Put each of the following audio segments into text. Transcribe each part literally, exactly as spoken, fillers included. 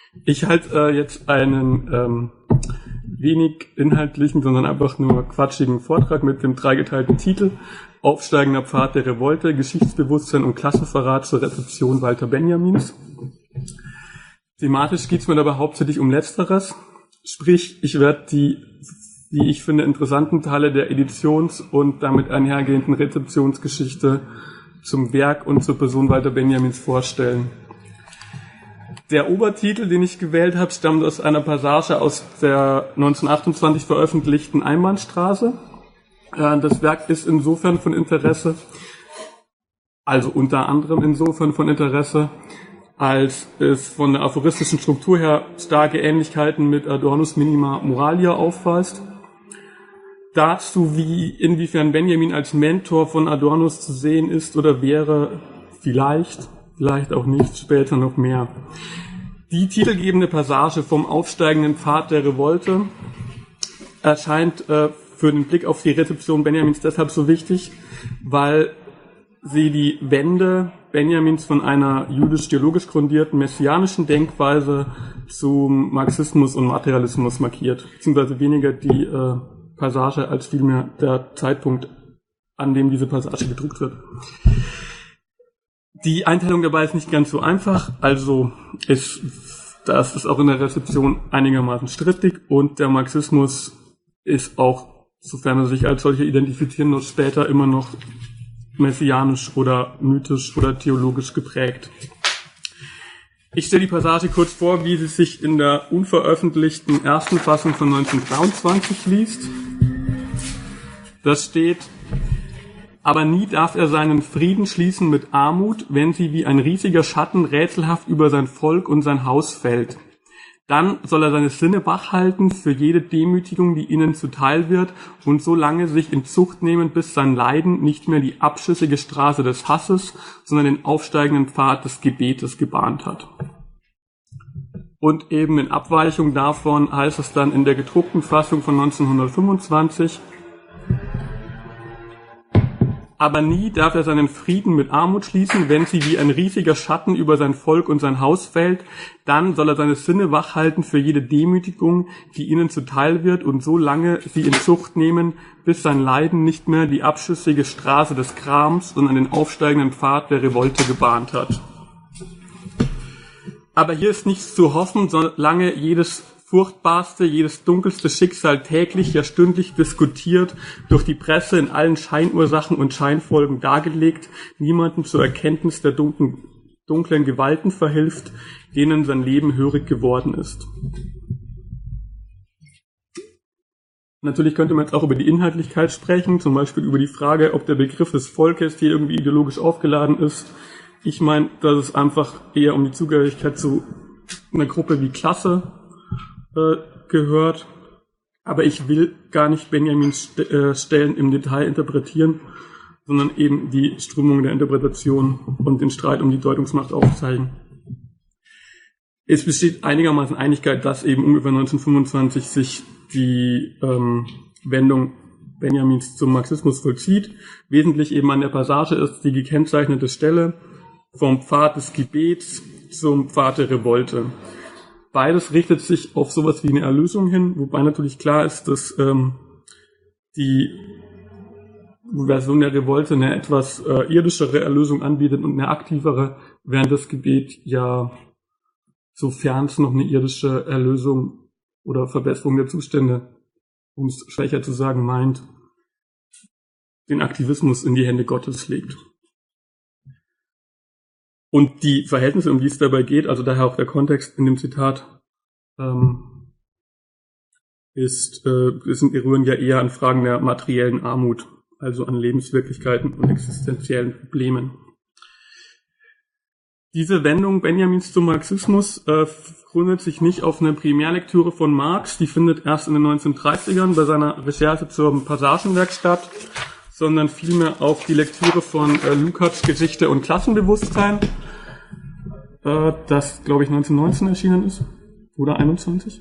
Ich halte äh, jetzt einen ähm, wenig inhaltlichen, sondern einfach nur quatschigen Vortrag mit dem dreigeteilten Titel Aufsteigender Pfad der Revolte, Geschichtsbewusstsein und Klassenverrat zur Rezeption Walter Benjamins. Thematisch geht es mir dabei hauptsächlich um Letzteres, sprich, ich werde die, wie ich finde, interessanten Teile der Editions- und damit einhergehenden Rezeptionsgeschichte zum Werk und zur Person Walter Benjamins vorstellen. Der Obertitel, den ich gewählt habe, stammt aus einer Passage aus der neunzehnhundertachtundzwanzig veröffentlichten Einbahnstraße. Das Werk ist insofern von Interesse, also unter anderem insofern von Interesse, als es von der aphoristischen Struktur her starke Ähnlichkeiten mit Adornos Minima Moralia aufweist. Dazu, wie inwiefern Benjamin als Mentor von Adornos zu sehen ist oder wäre, vielleicht, vielleicht auch nicht, später noch mehr. Die titelgebende Passage vom aufsteigenden Pfad der Revolte erscheint äh, für den Blick auf die Rezeption Benjamins deshalb so wichtig, weil sie die Wende Benjamins von einer jüdisch-theologisch grundierten messianischen Denkweise zum Marxismus und Materialismus markiert, beziehungsweise weniger die äh, Passage als vielmehr der Zeitpunkt, an dem diese Passage gedruckt wird. Die Einteilung dabei ist nicht ganz so einfach, also ist, das ist auch in der Rezeption einigermaßen strittig und der Marxismus ist auch, sofern er sich als solcher identifizieren muss, später immer noch messianisch oder mythisch oder theologisch geprägt. Ich stelle die Passage kurz vor, wie sie sich in der unveröffentlichten ersten Fassung von neunzehnhundertdreiundzwanzig liest. Das steht: Aber nie darf er seinen Frieden schließen mit Armut, wenn sie wie ein riesiger Schatten rätselhaft über sein Volk und sein Haus fällt. Dann soll er seine Sinne wachhalten für jede Demütigung, die ihnen zuteil wird, und so lange sich in Zucht nehmen, bis sein Leiden nicht mehr die abschüssige Straße des Hasses, sondern den aufsteigenden Pfad des Gebetes gebahnt hat. Und eben in Abweichung davon heißt es dann in der gedruckten Fassung von neunzehnhundertfünfundzwanzig: Aber nie darf er seinen Frieden mit Armut schließen, wenn sie wie ein riesiger Schatten über sein Volk und sein Haus fällt. Dann soll er seine Sinne wachhalten für jede Demütigung, die ihnen zuteil wird, und so lange sie in Zucht nehmen, bis sein Leiden nicht mehr die abschüssige Straße des Grams, sondern den aufsteigenden Pfad der Revolte gebahnt hat. Aber hier ist nichts zu hoffen, solange jedes furchtbarste, jedes dunkelste Schicksal täglich, ja stündlich diskutiert, durch die Presse in allen Scheinursachen und Scheinfolgen dargelegt, niemanden zur Erkenntnis der dunklen, dunklen Gewalten verhilft, denen sein Leben hörig geworden ist. Natürlich könnte man jetzt auch über die Inhaltlichkeit sprechen, zum Beispiel über die Frage, ob der Begriff des Volkes hier irgendwie ideologisch aufgeladen ist. Ich meine, dass es einfach eher um die Zugehörigkeit zu einer Gruppe wie Klasse gehört, aber ich will gar nicht Benjamins Stellen im Detail interpretieren, sondern eben die Strömung der Interpretation und den Streit um die Deutungsmacht aufzeigen. Es besteht einigermaßen Einigkeit, dass eben ungefähr neunzehnhundertfünfundzwanzig sich die ähm, Wendung Benjamins zum Marxismus vollzieht. Wesentlich eben an der Passage ist die gekennzeichnete Stelle vom Pfad des Gebets zum Pfad der Revolte. Beides richtet sich auf sowas wie eine Erlösung hin, wobei natürlich klar ist, dass ähm, die Version der Revolte eine etwas äh, irdischere Erlösung anbietet und eine aktivere, während das Gebet ja, sofern es noch eine irdische Erlösung oder Verbesserung der Zustände, um es schwächer zu sagen, meint, den Aktivismus in die Hände Gottes legt. Und die Verhältnisse, um die es dabei geht, also daher auch der Kontext in dem Zitat, ähm, ist, äh, sind, rühren ja eher an Fragen der materiellen Armut, also an Lebenswirklichkeiten und existenziellen Problemen. Diese Wendung Benjamins zum Marxismus äh, gründet sich nicht auf eine Primärlektüre von Marx, die findet erst in den neunzehnhundertdreißigern bei seiner Recherche zum Passagenwerk statt, sondern vielmehr auf die Lektüre von äh, Lukács Geschichte und Klassenbewusstsein, äh, das, glaube ich, neunzehnhundertneunzehn erschienen ist, oder einundzwanzig.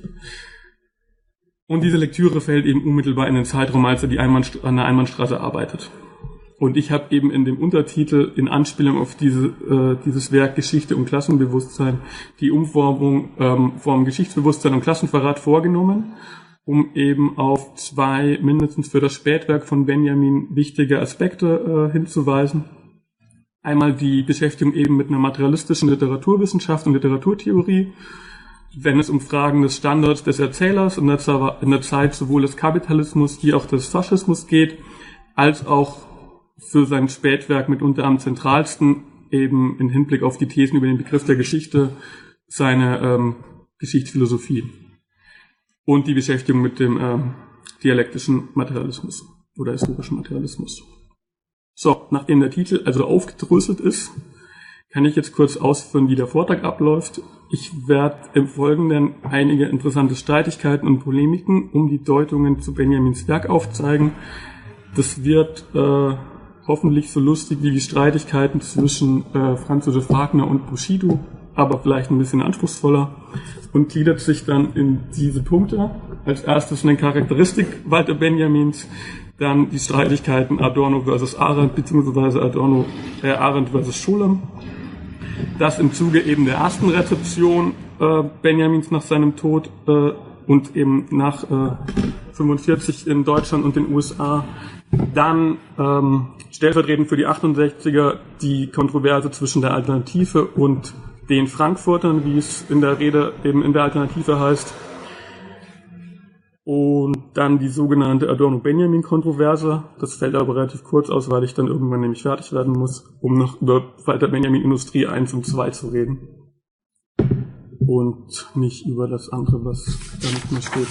Und diese Lektüre fällt eben unmittelbar in den Zeitraum, als er die Einbahnst- an der Einbahnstraße arbeitet. Und ich habe eben in dem Untertitel in Anspielung auf diese, äh, dieses Werk Geschichte und Klassenbewusstsein die Umformung ähm, vom Geschichtsbewusstsein und Klassenverrat vorgenommen, um eben auf zwei mindestens für das Spätwerk von Benjamin wichtige Aspekte äh, hinzuweisen. Einmal die Beschäftigung eben mit einer materialistischen Literaturwissenschaft und Literaturtheorie, wenn es um Fragen des Standards des Erzählers in der, in der Zeit sowohl des Kapitalismus wie auch des Faschismus geht, als auch für sein Spätwerk mitunter am zentralsten eben im Hinblick auf die Thesen über den Begriff der Geschichte seine ähm, Geschichtsphilosophie und die Beschäftigung mit dem ähm, dialektischen Materialismus oder historischen Materialismus. So, nachdem der Titel also aufgedröselt ist, kann ich jetzt kurz ausführen, wie der Vortrag abläuft. Ich werde im Folgenden einige interessante Streitigkeiten und Polemiken um die Deutungen zu Benjamins Werk aufzeigen. Das wird äh, hoffentlich so lustig wie die Streitigkeiten zwischen äh, Franz Josef Wagner und Bushido, aber vielleicht ein bisschen anspruchsvoller, und gliedert sich dann in diese Punkte. Als erstes eine Charakteristik Walter Benjamins, dann die Streitigkeiten Adorno versus Arendt, beziehungsweise Adorno, äh, Arendt versus Scholem. Das im Zuge eben der ersten Rezeption äh, Benjamins nach seinem Tod äh, und eben nach äh, fünfundvierzig in Deutschland und den U S A. Dann ähm, stellvertretend für die achtundsechziger die Kontroverse zwischen der Alternative und den Frankfurtern, wie es in der Rede eben in der Alternative heißt. Und dann die sogenannte Adorno-Benjamin-Kontroverse. Das fällt aber relativ kurz aus, weil ich dann irgendwann nämlich fertig werden muss, um noch über Walter Benjamin Industrie eins und zwei zu reden. Und nicht über das andere, was da nicht mehr steht.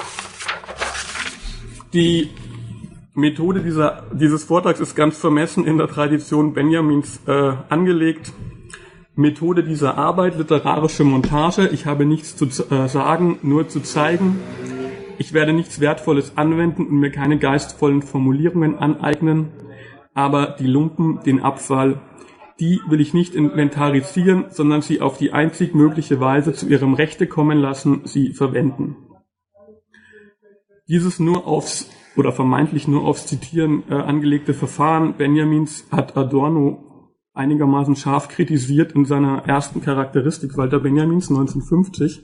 Die Methode dieser, dieses Vortrags ist ganz vermessen in der Tradition Benjamins äh, angelegt. Methode dieser Arbeit, literarische Montage. Ich habe nichts zu äh, sagen, nur zu zeigen. Ich werde nichts Wertvolles anwenden und mir keine geistvollen Formulierungen aneignen. Aber die Lumpen, den Abfall, die will ich nicht inventarisieren, sondern sie auf die einzig mögliche Weise zu ihrem Rechte kommen lassen, sie verwenden. Dieses nur aufs oder vermeintlich nur aufs Zitieren äh, angelegte Verfahren Benjamins hat Adorno einigermaßen scharf kritisiert in seiner ersten Charakteristik Walter Benjamins neunzehnhundertfünfzig.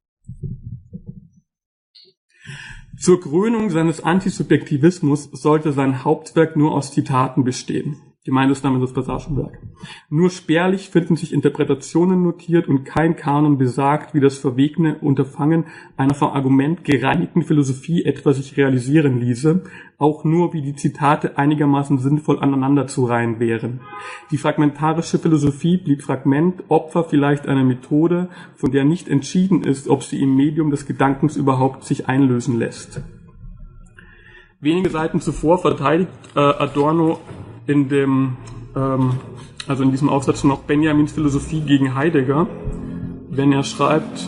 Zur Krönung seines Antisubjektivismus sollte sein Hauptwerk nur aus Zitaten bestehen. Gemeint ist damit das Passagenwerk. Nur spärlich finden sich Interpretationen notiert und kein Kanon besagt, wie das verwegene Unterfangen einer vom Argument gereinigten Philosophie etwa sich realisieren ließe, auch nur wie die Zitate einigermaßen sinnvoll aneinander zu reihen wären. Die fragmentarische Philosophie blieb Fragment, Opfer vielleicht einer Methode, von der nicht entschieden ist, ob sie im Medium des Gedankens überhaupt sich einlösen lässt. Wenige Seiten zuvor verteidigt äh, Adorno in dem, ähm, also in diesem Aufsatz noch Benjamins Philosophie gegen Heidegger, wenn er schreibt: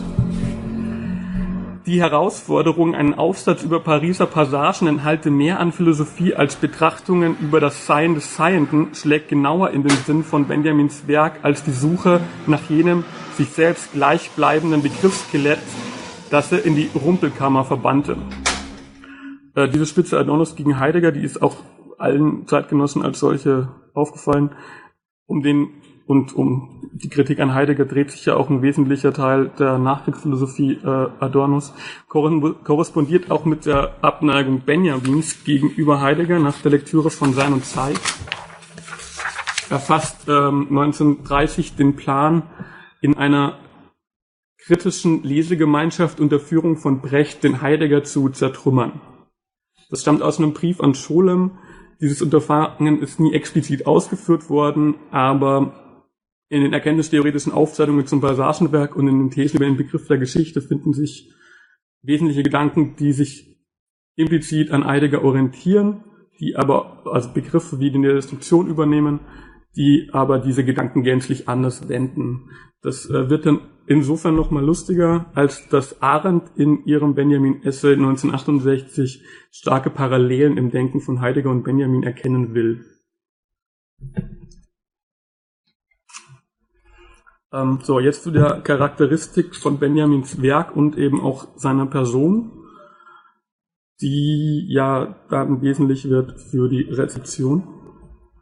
Die Herausforderung, einen Aufsatz über Pariser Passagen enthalte mehr an Philosophie als Betrachtungen über das Sein des Seienden, schlägt genauer in den Sinn von Benjamins Werk als die Suche nach jenem sich selbst gleichbleibenden Begriffsskelett, das er in die Rumpelkammer verbannte. Äh, diese Spitze Adornos gegen Heidegger, die ist auch allen Zeitgenossen als solche aufgefallen. Um den und um die Kritik an Heidegger dreht sich ja auch ein wesentlicher Teil der Nachkriegsphilosophie äh, Adornos, korrespondiert auch mit der Abneigung Benjamins gegenüber Heidegger nach der Lektüre von Sein und Zeit. Er fasst ähm, neunzehnhundertdreißig den Plan, in einer kritischen Lesegemeinschaft unter Führung von Brecht den Heidegger zu zertrümmern. Das stammt aus einem Brief an Scholem. Dieses Unterfangen ist nie explizit ausgeführt worden, aber in den erkenntnistheoretischen Aufzeichnungen zum Passagenwerk und in den Thesen über den Begriff der Geschichte finden sich wesentliche Gedanken, die sich implizit an Heidegger orientieren, die aber also Begriffe wie die Destruktion übernehmen, die aber diese Gedanken gänzlich anders wenden. Das äh, wird dann insofern nochmal lustiger, als dass Arendt in ihrem Benjamin-Essay neunzehnhundertachtundsechzig starke Parallelen im Denken von Heidegger und Benjamin erkennen will. Ähm, so, jetzt zu der Charakteristik von Benjamins Werk und eben auch seiner Person, die ja dann wesentlich wird für die Rezeption.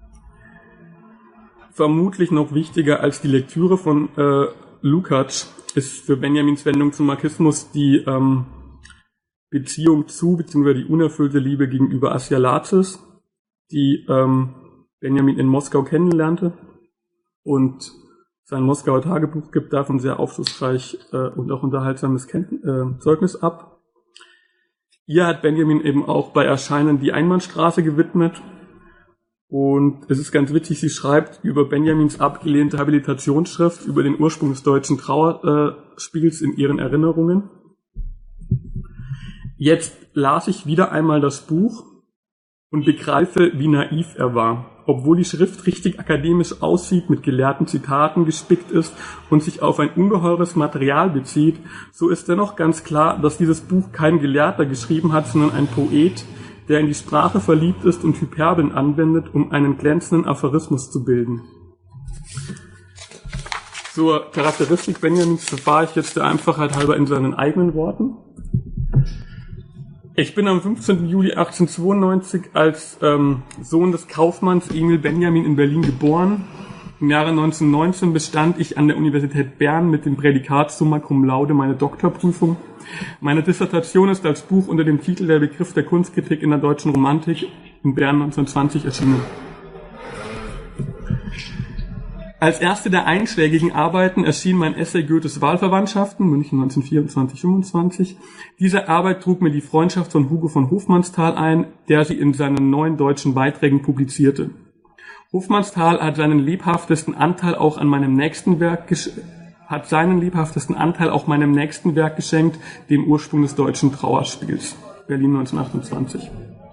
vermutlich noch wichtiger als die Lektüre von äh, Lukács ist für Benjamins Wendung zum Marxismus die ähm, Beziehung zu, beziehungsweise die unerfüllte Liebe gegenüber Assia Lacis, die ähm, Benjamin in Moskau kennenlernte und sein Moskauer Tagebuch gibt davon sehr aufschlussreich äh, und auch unterhaltsames Kennt äh, Zeugnis ab. Ihr hat Benjamin eben auch bei Erscheinen die Einbahnstraße gewidmet. Und es ist ganz witzig, sie schreibt über Benjamins abgelehnte Habilitationsschrift über den Ursprung des deutschen Trauerspiels in ihren Erinnerungen. Jetzt las ich wieder einmal das Buch und begreife, wie naiv er war. Obwohl die Schrift richtig akademisch aussieht, mit gelehrten Zitaten gespickt ist und sich auf ein ungeheures Material bezieht, so ist dennoch ganz klar, dass dieses Buch kein Gelehrter geschrieben hat, sondern ein Poet, der in die Sprache verliebt ist und Hyperbeln anwendet, um einen glänzenden Aphorismus zu bilden. Zur Charakteristik Benjamins verfahre ich jetzt der Einfachheit halber in seinen eigenen Worten. Ich bin am fünfzehnten Juli achtzehnhundertzweiundneunzig als ähm, Sohn des Kaufmanns Emil Benjamin in Berlin geboren. Im Jahre neunzehnhundertneunzehn bestand ich an der Universität Bern mit dem Prädikat Summa Cum Laude meine Doktorprüfung. Meine Dissertation ist als Buch unter dem Titel Der Begriff der Kunstkritik in der deutschen Romantik in Bern neunzehnhundertzwanzig erschienen. Als erste der einschlägigen Arbeiten erschien mein Essay Goethes Wahlverwandtschaften, München neunzehnhundertvierundzwanzig fünfundzwanzig. Diese Arbeit trug mir die Freundschaft von Hugo von Hofmannsthal ein, der sie in seinen neuen deutschen Beiträgen publizierte. Hofmannsthal hat seinen lebhaftesten Anteil auch an meinem nächsten Werk hat seinen lebhaftesten Anteil auch meinem nächsten Werk geschenkt, dem Ursprung des deutschen Trauerspiels, Berlin neunzehnhundertachtundzwanzig.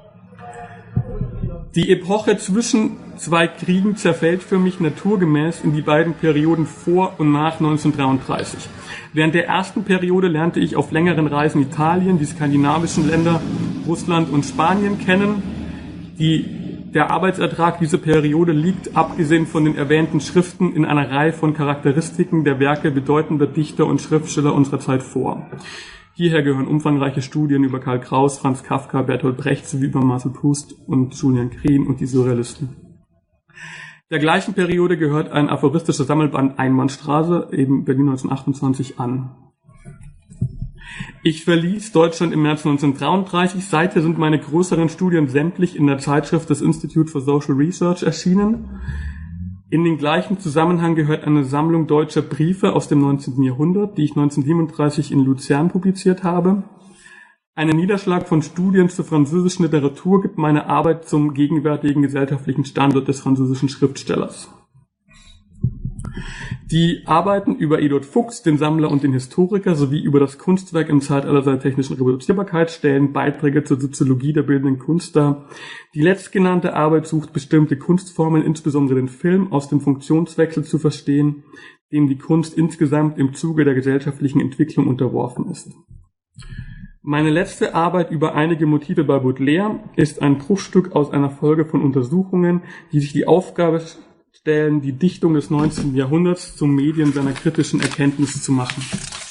Die Epoche zwischen zwei Kriegen zerfällt für mich naturgemäß in die beiden Perioden vor und nach neunzehnhundertdreiunddreißig. Während der ersten Periode lernte ich auf längeren Reisen Italien, die skandinavischen Länder, Russland und Spanien kennen. Die, der Arbeitsertrag dieser Periode liegt, abgesehen von den erwähnten Schriften, in einer Reihe von Charakteristiken der Werke bedeutender Dichter und Schriftsteller unserer Zeit vor. Hierher gehören umfangreiche Studien über Karl Kraus, Franz Kafka, Bertolt Brecht sowie über Marcel Proust und Julian Green und die Surrealisten. Der gleichen Periode gehört ein aphoristischer Sammelband Einbahnstraße, eben Berlin neunzehnhundertachtundzwanzig, an. Ich verließ Deutschland im März neunzehnhundertdreiunddreißig. Seither sind meine größeren Studien sämtlich in der Zeitschrift des Institute for Social Research erschienen. In den gleichen Zusammenhang gehört eine Sammlung deutscher Briefe aus dem neunzehnten Jahrhundert, die ich neunzehnhundertsiebenunddreißig in Luzern publiziert habe. Einen Niederschlag von Studien zur französischen Literatur gibt meine Arbeit zum gegenwärtigen gesellschaftlichen Standort des französischen Schriftstellers. Die Arbeiten über Eduard Fuchs, den Sammler und den Historiker, sowie über das Kunstwerk im Zeitalter seiner technischen Reproduzierbarkeit stellen Beiträge zur Soziologie der bildenden Kunst dar. Die letztgenannte Arbeit sucht bestimmte Kunstformen, insbesondere den Film, aus dem Funktionswechsel zu verstehen, dem die Kunst insgesamt im Zuge der gesellschaftlichen Entwicklung unterworfen ist. Meine letzte Arbeit über einige Motive bei Baudelaire ist ein Bruchstück aus einer Folge von Untersuchungen, die sich die Aufgabe stellen, die Dichtung des neunzehnten Jahrhunderts zum Medium seiner kritischen Erkenntnisse zu machen.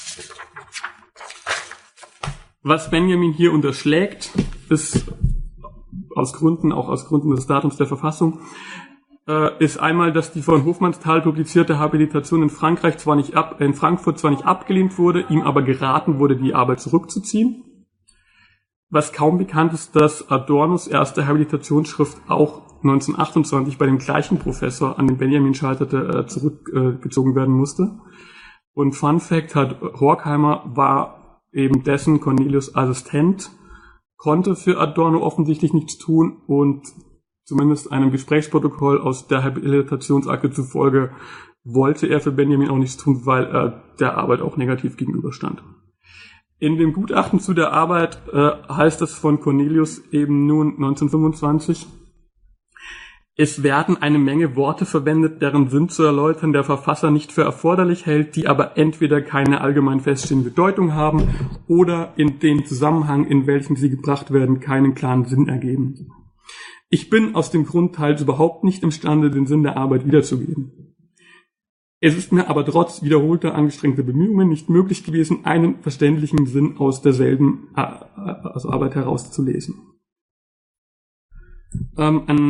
Was Benjamin hier unterschlägt, ist aus Gründen, auch aus Gründen des Datums der Verfassung, äh, ist einmal, dass die von Hofmannsthal publizierte Habilitation in Frankreich zwar nicht ab, in Frankfurt zwar nicht abgelehnt wurde, ihm aber geraten wurde, die Arbeit zurückzuziehen. Was kaum bekannt ist, dass Adornos erste Habilitationsschrift auch neunzehnhundertachtundzwanzig bei dem gleichen Professor, an den Benjamin scheiterte, zurückgezogen werden musste. Und Fun Fact hat, Horkheimer war eben dessen Cornelius Assistent, konnte für Adorno offensichtlich nichts tun und zumindest einem Gesprächsprotokoll aus der Habilitationsakte zufolge wollte er für Benjamin auch nichts tun, weil er der Arbeit auch negativ gegenüberstand. In dem Gutachten zu der Arbeit äh, heißt es von Cornelius eben nun neunzehnhundertfünfundzwanzig, es werden eine Menge Worte verwendet, deren Sinn zu erläutern der Verfasser nicht für erforderlich hält, die aber entweder keine allgemein feststehende Bedeutung haben oder in dem Zusammenhang, in welchem sie gebracht werden, keinen klaren Sinn ergeben. Ich bin aus dem Grund teils überhaupt nicht imstande, den Sinn der Arbeit wiederzugeben. Es ist mir aber trotz wiederholter angestrengter Bemühungen nicht möglich gewesen, einen verständlichen Sinn aus derselben äh, aus Arbeit herauszulesen. Ähm, an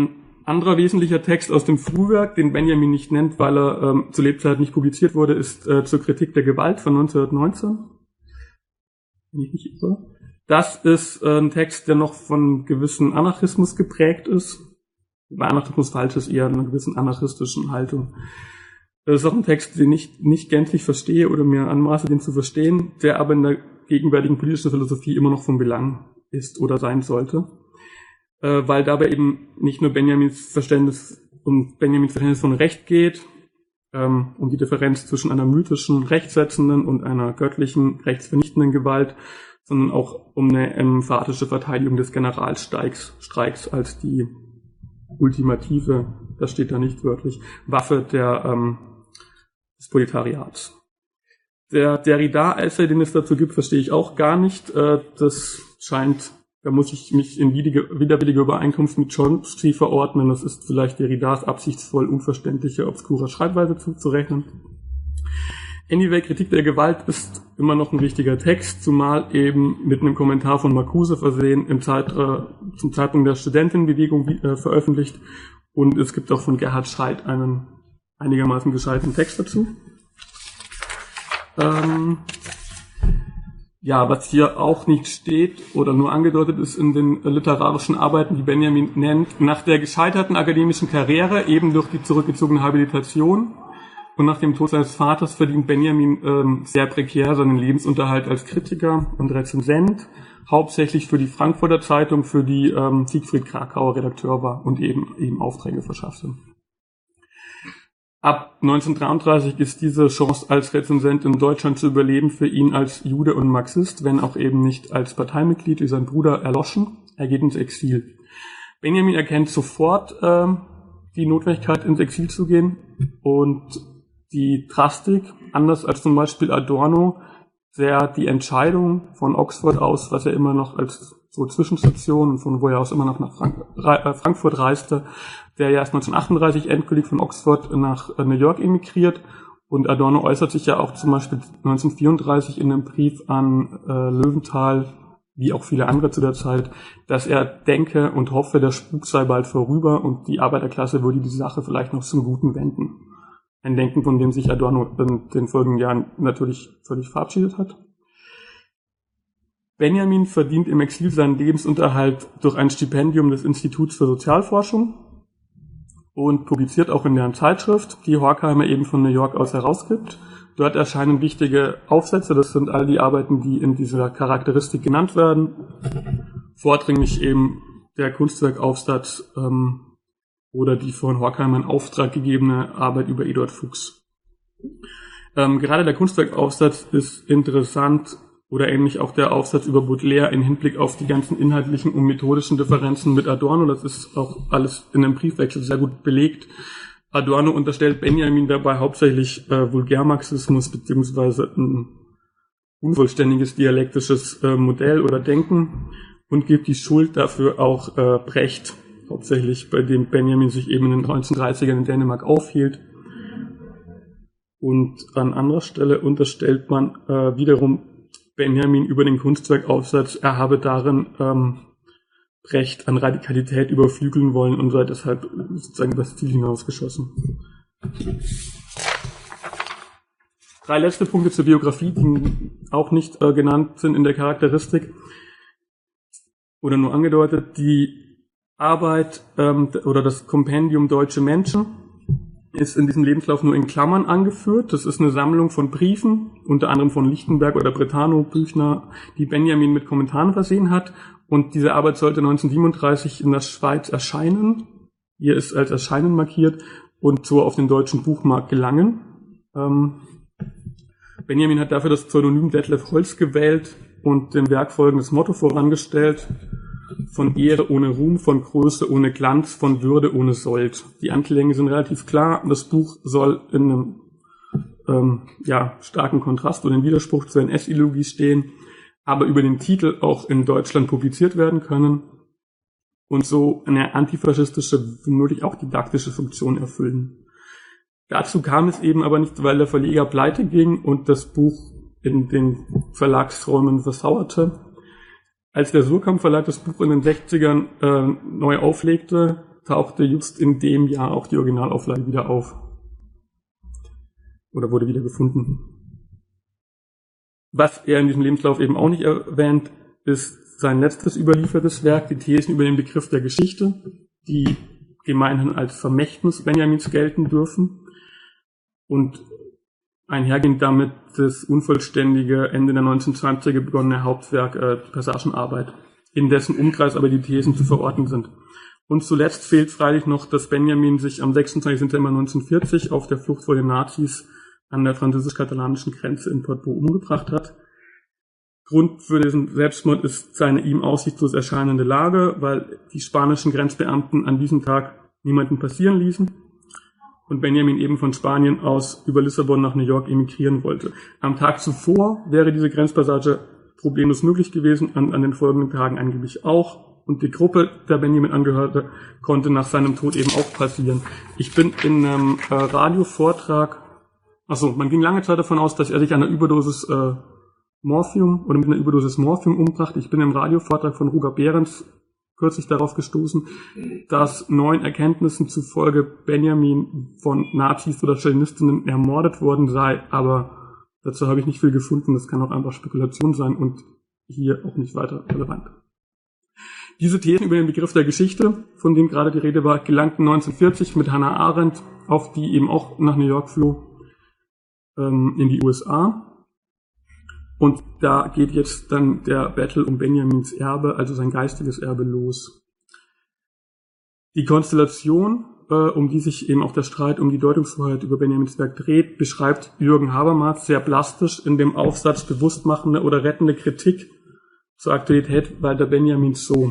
anderer wesentlicher Text aus dem Frühwerk, den Benjamin nicht nennt, weil er ähm, zu Lebzeiten nicht publiziert wurde, ist äh, zur Kritik der Gewalt von neunzehnhundertneunzehn. Wenn ich nicht irre. Das ist äh, ein Text, der noch von gewissen Anarchismus geprägt ist. Bei Anarchismus falsch ist, eher einer gewissen anarchistischen Haltung. Das ist auch ein Text, den ich nicht gänzlich verstehe oder mir anmaße, den zu verstehen, der aber in der gegenwärtigen politischen Philosophie immer noch von Belang ist oder sein sollte. Äh, weil dabei eben nicht nur Benjamins Verständnis um Benjamins Verständnis von Recht geht, ähm, um die Differenz zwischen einer mythischen, rechtssetzenden und einer göttlichen, rechtsvernichtenden Gewalt, sondern auch um eine emphatische Verteidigung des Generalstreiks Streiks als die ultimative, das steht da nicht wörtlich, Waffe der, ähm, des Proletariats. Der Derrida-Essay, den es dazu gibt, verstehe ich auch gar nicht. Äh, das scheint, da muss ich mich in widerwillige Übereinkunft mit Chomsky verordnen. Das ist vielleicht Derridas absichtsvoll unverständliche, obskure Schreibweise zuzurechnen. Anyway, Kritik der Gewalt ist immer noch ein wichtiger Text, zumal eben mit einem Kommentar von Marcuse versehen, im Zeit, äh, zum Zeitpunkt der Studentenbewegung äh, veröffentlicht. Und es gibt auch von Gerhard Scheidt einen einigermaßen gescheiten Text dazu. Ähm, ja, was hier auch nicht steht oder nur angedeutet ist in den literarischen Arbeiten, die Benjamin nennt, nach der gescheiterten akademischen Karriere, eben durch die zurückgezogene Habilitation, und nach dem Tod seines Vaters verdient Benjamin ähm, sehr prekär seinen Lebensunterhalt als Kritiker und Rezensent, hauptsächlich für die Frankfurter Zeitung, für die ähm, Siegfried Krakauer Redakteur war und eben, eben Aufträge verschaffte. Ab neunzehnhundertdreiunddreißig ist diese Chance als Rezensent in Deutschland zu überleben für ihn als Jude und Marxist, wenn auch eben nicht als Parteimitglied wie sein Bruder, erloschen. Er geht ins Exil. Benjamin erkennt sofort ähm, die Notwendigkeit, ins Exil zu gehen und die Drastik, anders als zum Beispiel Adorno, der die Entscheidung von Oxford aus, was er immer noch als so Zwischenstation, von wo er aus immer noch nach Frank äh, Frankfurt reiste, der ja erst neunzehnhundertachtunddreißig endgültig von Oxford nach äh, New York emigriert. Und Adorno äußert sich ja auch zum Beispiel neunzehnhundertvierunddreißig in einem Brief an äh, Löwenthal, wie auch viele andere zu der Zeit, dass er denke und hoffe, der Spuk sei bald vorüber und die Arbeiterklasse würde die Sache vielleicht noch zum Guten wenden. Ein Denken, von dem sich Adorno in den folgenden Jahren natürlich völlig verabschiedet hat. Benjamin verdient im Exil seinen Lebensunterhalt durch ein Stipendium des Instituts für Sozialforschung und publiziert auch in deren Zeitschrift, die Horkheimer eben von New York aus herausgibt. Dort erscheinen wichtige Aufsätze, das sind all die Arbeiten, die in dieser Charakteristik genannt werden. Vordringlich eben der Kunstwerkaufsatz ähm, oder die von Horkheimer in Auftrag gegebene Arbeit über Eduard Fuchs. Ähm, gerade der Kunstwerkaufsatz ist interessant oder ähnlich auch der Aufsatz über Baudelaire im Hinblick auf die ganzen inhaltlichen und methodischen Differenzen mit Adorno. Das ist auch alles in einem Briefwechsel sehr gut belegt. Adorno unterstellt Benjamin dabei hauptsächlich äh, Vulgärmarxismus beziehungsweise ein unvollständiges dialektisches äh, Modell oder Denken und gibt die Schuld dafür auch äh, Brecht, hauptsächlich bei dem Benjamin sich eben in den neunzehnhundertdreißigern in Dänemark aufhielt. Und an anderer Stelle unterstellt man äh, wiederum Benjamin über den Kunstwerkaufsatz, er habe darin ähm, Brecht an Radikalität überflügeln wollen und sei deshalb sozusagen über das Ziel hinausgeschossen. Drei letzte Punkte zur Biografie, die auch nicht äh, genannt sind in der Charakteristik oder nur angedeutet. Die Arbeit ähm, oder das Kompendium Deutsche Menschen ist in diesem Lebenslauf nur in Klammern angeführt. Das ist eine Sammlung von Briefen, unter anderem von Lichtenberg oder Brentano, Büchner, die Benjamin mit Kommentaren versehen hat. Und diese Arbeit sollte neunzehnhundertsiebenunddreißig in der Schweiz erscheinen. Hier ist als Erscheinen markiert und so auf den deutschen Buchmarkt gelangen. Ähm, Benjamin hat dafür das Pseudonym Detlef Holz gewählt und dem Werk folgendes Motto vorangestellt: Von Ehre ohne Ruhm, von Größe ohne Glanz, von Würde ohne Sold. Die Anklänge sind relativ klar. Das Buch soll in einem ähm, ja, starken Kontrast oder in Widerspruch zur N S-Ideologie stehen, aber über den Titel auch in Deutschland publiziert werden können und so eine antifaschistische, womöglich auch didaktische Funktion erfüllen. Dazu kam es eben aber nicht, weil der Verleger pleite ging und das Buch in den Verlagsräumen versauerte. Als der Surkamp Verlag das Buch in den sechzigern äh, neu auflegte, tauchte just in dem Jahr auch die Originalauflage wieder auf. Oder wurde wieder gefunden. Was er in diesem Lebenslauf eben auch nicht erwähnt, ist sein letztes überliefertes Werk, die Thesen über den Begriff der Geschichte, die gemeinhin als Vermächtnis Benjamins gelten dürfen und einhergehend damit das unvollständige Ende der neunzehnhundertzwanziger begonnene Hauptwerk äh, die Passagenarbeit, in dessen Umkreis aber die Thesen zu verorten sind. Und zuletzt fehlt freilich noch, dass Benjamin sich am sechsundzwanzigsten September neunzehnhundertvierzig auf der Flucht vor den Nazis an der französisch-katalanischen Grenze in Portbou umgebracht hat. Grund für diesen Selbstmord ist seine ihm aussichtslos erscheinende Lage, weil die spanischen Grenzbeamten an diesem Tag niemanden passieren ließen und Benjamin eben von Spanien aus über Lissabon nach New York emigrieren wollte. Am Tag zuvor wäre diese Grenzpassage problemlos möglich gewesen, an, an den folgenden Tagen angeblich auch. Und die Gruppe, der Benjamin angehörte, konnte nach seinem Tod eben auch passieren. Ich bin in einem äh, Radiovortrag, achso, man ging lange Zeit davon aus, dass er sich an einer Überdosis äh, Morphium oder mit einer Überdosis Morphium umbrachte. Ich bin im Radiovortrag von Ruger Behrens kürzlich darauf gestoßen, dass neuen Erkenntnissen zufolge Benjamin von Nazis oder Stalinistinnen ermordet worden sei, aber dazu habe ich nicht viel gefunden. Das kann auch einfach Spekulation sein und hier auch nicht weiter relevant. Diese Thesen über den Begriff der Geschichte, von dem gerade die Rede war, gelangten neunzehnhundertvierzig mit Hannah Arendt, auf die eben auch nach New York floh, ähm, in die U S A. Und da geht jetzt dann der Battle um Benjamins Erbe, also sein geistiges Erbe, los. Die Konstellation, äh, um die sich eben auch der Streit um die Deutungshoheit über Benjamins Werk dreht, beschreibt Jürgen Habermas sehr plastisch in dem Aufsatz Bewusstmachende oder rettende Kritik zur Aktualität Walter Benjamins so.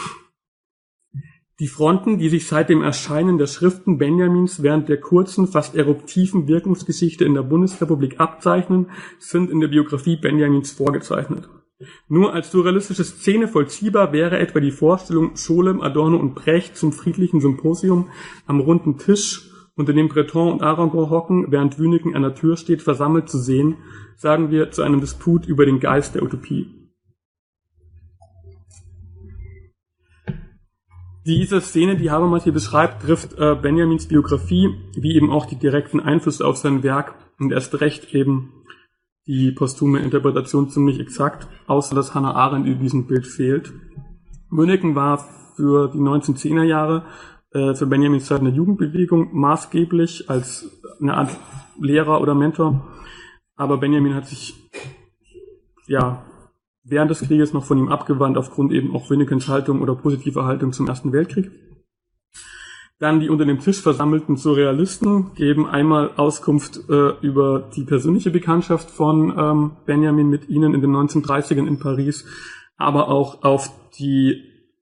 Die Fronten, die sich seit dem Erscheinen der Schriften Benjamins während der kurzen, fast eruptiven Wirkungsgeschichte in der Bundesrepublik abzeichnen, sind in der Biografie Benjamins vorgezeichnet. Nur als surrealistische Szene vollziehbar wäre etwa die Vorstellung, Scholem, Adorno und Brecht zum friedlichen Symposium am runden Tisch, unter dem Breton und Aragon hocken, während Wüneken an der Tür steht, versammelt zu sehen, sagen wir, zu einem Disput über den Geist der Utopie. Diese Szene, die Habermas hier beschreibt, trifft äh, Benjamins Biografie, wie eben auch die direkten Einflüsse auf sein Werk und erst recht eben die posthume Interpretation ziemlich exakt, außer dass Hannah Arendt in diesem Bild fehlt. Wüneken war für die neunzehnhundertzehner Jahre äh, für Benjamins Zeit in der Jugendbewegung maßgeblich als eine Art Lehrer oder Mentor, aber Benjamin hat sich ja während des Krieges noch von ihm abgewandt, aufgrund eben auch Wünekens Haltung oder positiver Haltung zum Ersten Weltkrieg. Dann die unter dem Tisch versammelten Surrealisten geben einmal Auskunft äh, über die persönliche Bekanntschaft von ähm, Benjamin mit ihnen in den neunzehnhundertdreißigern in Paris, aber auch auf die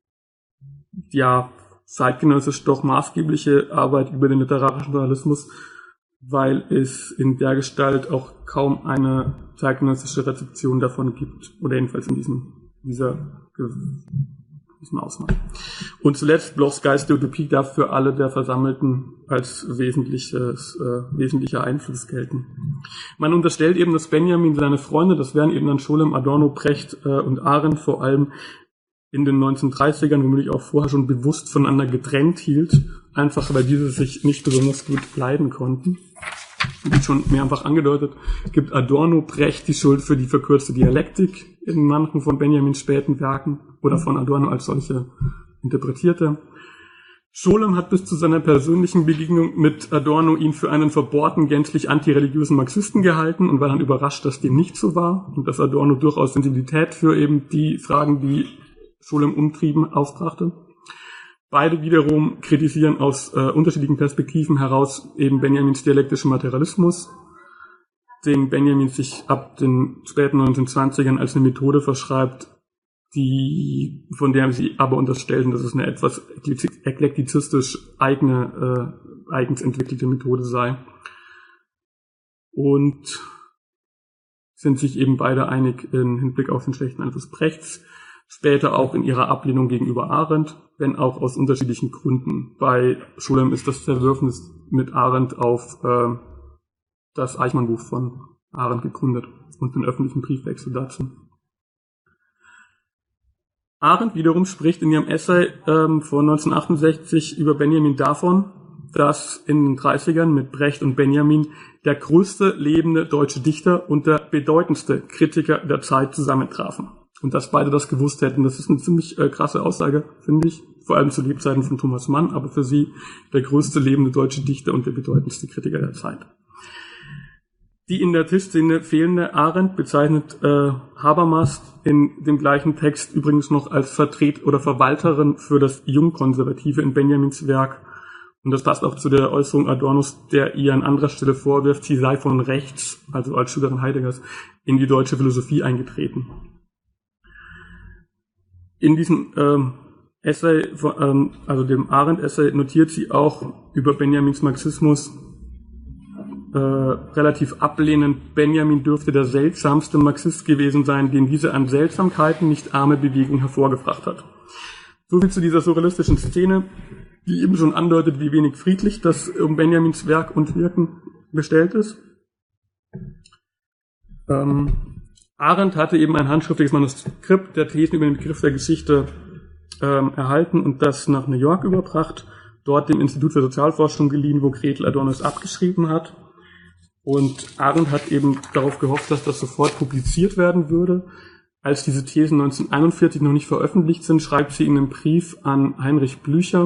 ja zeitgenössisch doch maßgebliche Arbeit über den literarischen Journalismus, weil es in der Gestalt auch kaum eine zeitgenössische Rezeption davon gibt, oder jedenfalls in diesem, dieser, diesem Ausmaß. Und zuletzt Blochs Geist der Utopie darf für alle der Versammelten als wesentliches, äh, wesentlicher Einfluss gelten. Man unterstellt eben, dass Benjamin seine Freunde, das wären eben dann Scholem, Adorno, Brecht äh, und Arendt vor allem, in den neunzehnhundertdreißigern, womöglich auch vorher schon bewusst voneinander getrennt hielt, einfach weil diese sich nicht besonders gut leiden konnten. Wie schon mehrfach angedeutet, gibt Adorno Brecht die Schuld für die verkürzte Dialektik in manchen von Benjamins späten Werken oder von Adorno als solche interpretierte. Scholem hat bis zu seiner persönlichen Begegnung mit Adorno ihn für einen verbohrten, gänzlich antireligiösen Marxisten gehalten und war dann überrascht, dass dem nicht so war und dass Adorno durchaus Sensibilität für eben die Fragen, die Scholem umtrieben, aufbrachte. Beide wiederum kritisieren aus äh, unterschiedlichen Perspektiven heraus eben Benjamins dialektischen Materialismus, den Benjamin sich ab den späten neunzehnhundertzwanzigern als eine Methode verschreibt, die, von der sie aber unterstellen, dass es eine etwas eklektizistisch eigene, äh, eigens entwickelte Methode sei. Und sind sich eben beide einig im Hinblick auf den schlechten Einfluss Brechts, später auch in ihrer Ablehnung gegenüber Arendt, wenn auch aus unterschiedlichen Gründen. Bei Scholem ist das Zerwürfnis mit Arendt auf äh, das Eichmann-Buch von Arendt gegründet und den öffentlichen Briefwechsel dazu. Arendt wiederum spricht in ihrem Essay ähm, von neunzehnhundertachtundsechzig über Benjamin davon, dass in den dreißigern mit Brecht und Benjamin der größte lebende deutsche Dichter und der bedeutendste Kritiker der Zeit zusammentrafen. Und dass beide das gewusst hätten. Das ist eine ziemlich äh, krasse Aussage, finde ich. Vor allem zu Lebzeiten von Thomas Mann, aber für sie der größte lebende deutsche Dichter und der bedeutendste Kritiker der Zeit. Die in der Tischszene fehlende Arendt bezeichnet äh, Habermas in dem gleichen Text übrigens noch als Vertret- oder Verwalterin für das Jungkonservative in Benjamins Werk. Und das passt auch zu der Äußerung Adornos, der ihr an anderer Stelle vorwirft, sie sei von rechts, also als Schülerin Heideggers, in die deutsche Philosophie eingetreten. In diesem ähm, Essay, ähm, also dem Arendt-Essay, notiert sie auch über Benjamins Marxismus äh, relativ ablehnend, Benjamin dürfte der seltsamste Marxist gewesen sein, den diese an Seltsamkeiten nicht arme Bewegung hervorgebracht hat. Soviel zu dieser surrealistischen Szene, die eben schon andeutet, wie wenig friedlich das um Benjamins Werk und Wirken bestellt ist. Ähm, Arendt hatte eben ein handschriftliches Manuskript der Thesen über den Begriff der Geschichte ähm, erhalten und das nach New York überbracht, dort dem Institut für Sozialforschung geliehen, wo Gretel Adorno es abgeschrieben hat. Und Arendt hat eben darauf gehofft, dass das sofort publiziert werden würde. Als diese Thesen neunzehnhunderteinundvierzig noch nicht veröffentlicht sind, schreibt sie in einem Brief an Heinrich Blücher: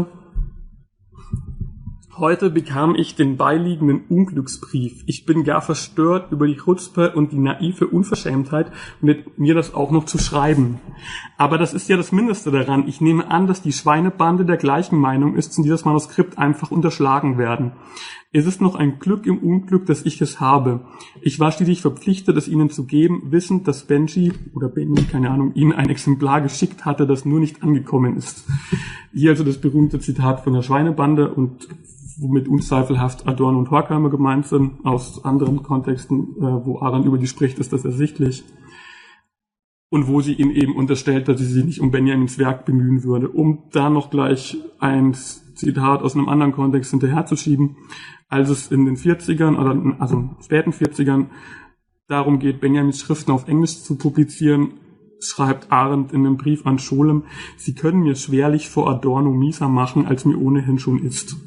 Heute bekam ich den beiliegenden Unglücksbrief. Ich bin gar verstört über die Chutzpe und die naive Unverschämtheit, mit mir das auch noch zu schreiben. Aber das ist ja das Mindeste daran. Ich nehme an, dass die Schweinebande der gleichen Meinung ist und dieses Manuskript einfach unterschlagen werden. Es ist noch ein Glück im Unglück, dass ich es habe. Ich war schließlich verpflichtet, es ihnen zu geben, wissend, dass Benji oder Benny, keine Ahnung, ihnen ein Exemplar geschickt hatte, das nur nicht angekommen ist. Hier also das berühmte Zitat von der Schweinebande und womit unzweifelhaft Adorno und Horkheimer gemeint sind. Aus anderen Kontexten, äh, wo Arendt über die spricht, ist das ersichtlich. Und wo sie ihm eben unterstellt, dass sie sich nicht um Benjamins Werk bemühen würde. Um da noch gleich ein Zitat aus einem anderen Kontext hinterherzuschieben, als es in den vierzigern, oder also späten vierzigern, darum geht, Benjamins Schriften auf Englisch zu publizieren, schreibt Arendt in einem Brief an Scholem: Sie können mir schwerlich vor Adorno mieser machen, als mir ohnehin schon ist.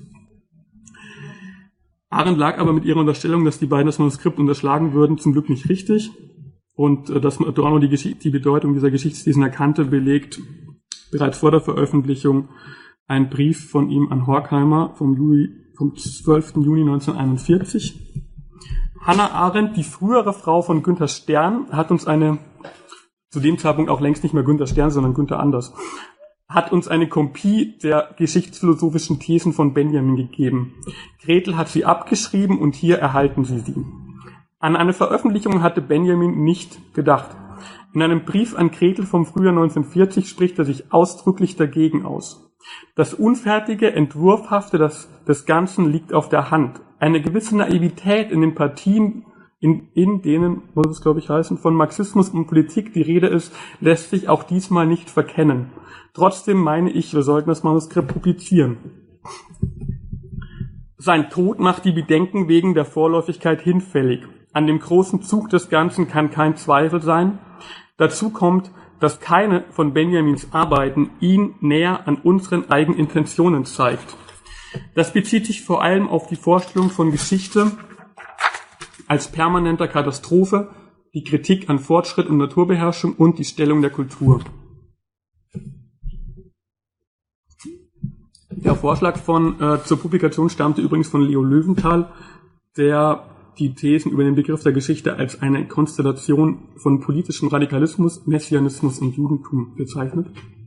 Arendt lag aber mit ihrer Unterstellung, dass die beiden das Manuskript unterschlagen würden, zum Glück nicht richtig. Und äh, dass Adorno die, Gesch- die Bedeutung dieser Geschichtsthesen erkannte, belegt bereits vor der Veröffentlichung ein Brief von ihm an Horkheimer vom, Juli, vom zwölften Juni neunzehnhunderteinundvierzig. Hannah Arendt, die frühere Frau von Günther Stern, hat uns eine, zu dem Zeitpunkt auch längst nicht mehr Günther Stern, sondern Günther Anders, hat uns eine Kopie der geschichtsphilosophischen Thesen von Benjamin gegeben. Gretel hat sie abgeschrieben und hier erhalten Sie sie. An eine Veröffentlichung hatte Benjamin nicht gedacht. In einem Brief an Gretel vom Frühjahr neunzehnhundertvierzig spricht er sich ausdrücklich dagegen aus. Das unfertige, Entwurfhafte des, des Ganzen liegt auf der Hand. Eine gewisse Naivität in den Partien, in, in denen, muss es glaube ich heißen, von Marxismus und Politik die Rede ist, lässt sich auch diesmal nicht verkennen. Trotzdem meine ich, wir sollten das Manuskript publizieren. Sein Tod macht die Bedenken wegen der Vorläufigkeit hinfällig. An dem großen Zug des Ganzen kann kein Zweifel sein. Dazu kommt, dass keine von Benjamins Arbeiten ihn näher an unseren eigenen Intentionen zeigt. Das bezieht sich vor allem auf die Vorstellung von Geschichte als permanenter Katastrophe, die Kritik an Fortschritt und Naturbeherrschung und die Stellung der Kultur. Der Vorschlag von äh, zur Publikation stammte übrigens von Leo Löwenthal, der die Thesen über den Begriff der Geschichte als eine Konstellation von politischem Radikalismus, Messianismus und Judentum bezeichnet.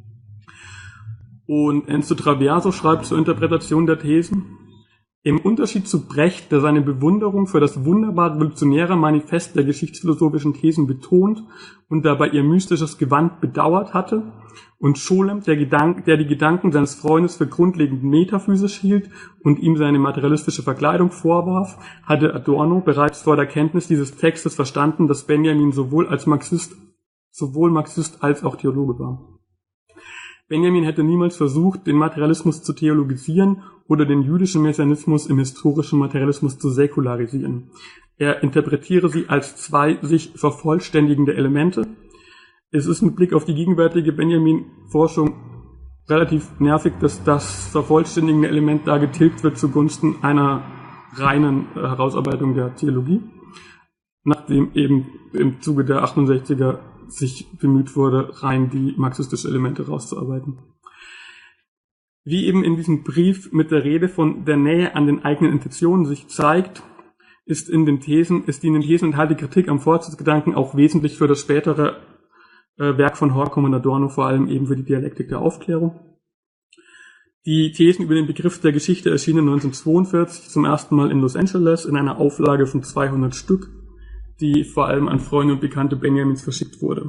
Und Enzo Traverso schreibt zur Interpretation der Thesen: Im Unterschied zu Brecht, der seine Bewunderung für das wunderbar revolutionäre Manifest der geschichtsphilosophischen Thesen betont und dabei ihr mystisches Gewand bedauert hatte, und Scholem, der, Gedank, der die Gedanken seines Freundes für grundlegend metaphysisch hielt und ihm seine materialistische Verkleidung vorwarf, hatte Adorno bereits vor der Kenntnis dieses Textes verstanden, dass Benjamin sowohl als Marxist, sowohl Marxist als auch Theologe war. Benjamin hätte niemals versucht, den Materialismus zu theologisieren oder den jüdischen Messianismus im historischen Materialismus zu säkularisieren. Er interpretiere sie als zwei sich vervollständigende Elemente. Es ist mit Blick auf die gegenwärtige Benjamin-Forschung relativ nervig, dass das vervollständigende Element da getilgt wird zugunsten einer reinen äh, Herausarbeitung der Theologie, nachdem eben im Zuge der achtundsechziger sich bemüht wurde, rein die marxistischen Elemente rauszuarbeiten. Wie eben in diesem Brief mit der Rede von der Nähe an den eigenen Intentionen sich zeigt, ist in den Thesen, ist die in den Thesen enthaltene Kritik am Fortschrittsgedanken auch wesentlich für das spätere äh, Werk von Horkheimer und Adorno, vor allem eben für die Dialektik der Aufklärung. Die Thesen über den Begriff der Geschichte erschienen neunzehnhundertzweiundvierzig zum ersten Mal in Los Angeles in einer Auflage von zweihundert Stück, die vor allem an Freunde und Bekannte Benjamins verschickt wurde.